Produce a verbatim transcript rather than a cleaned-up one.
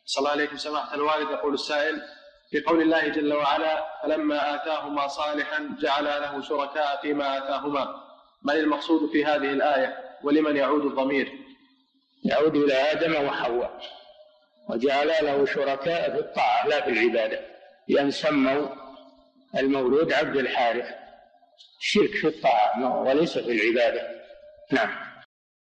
صلى الله عليكم سماحة الوالد. يقول السائل: في قول الله جل وعلا: فلما آتاهما صالحا جعل له شركاء فيما آتاهما، من المقصود في هذه الآية ولمن يعود الضمير؟ يعود إلى آدم وحواء، وجعل له شركاء في الطاعة لا في العبادة، لأن سموا المولود عبد الحارث. الشرك في الطاعة وليس في العبادة. نعم.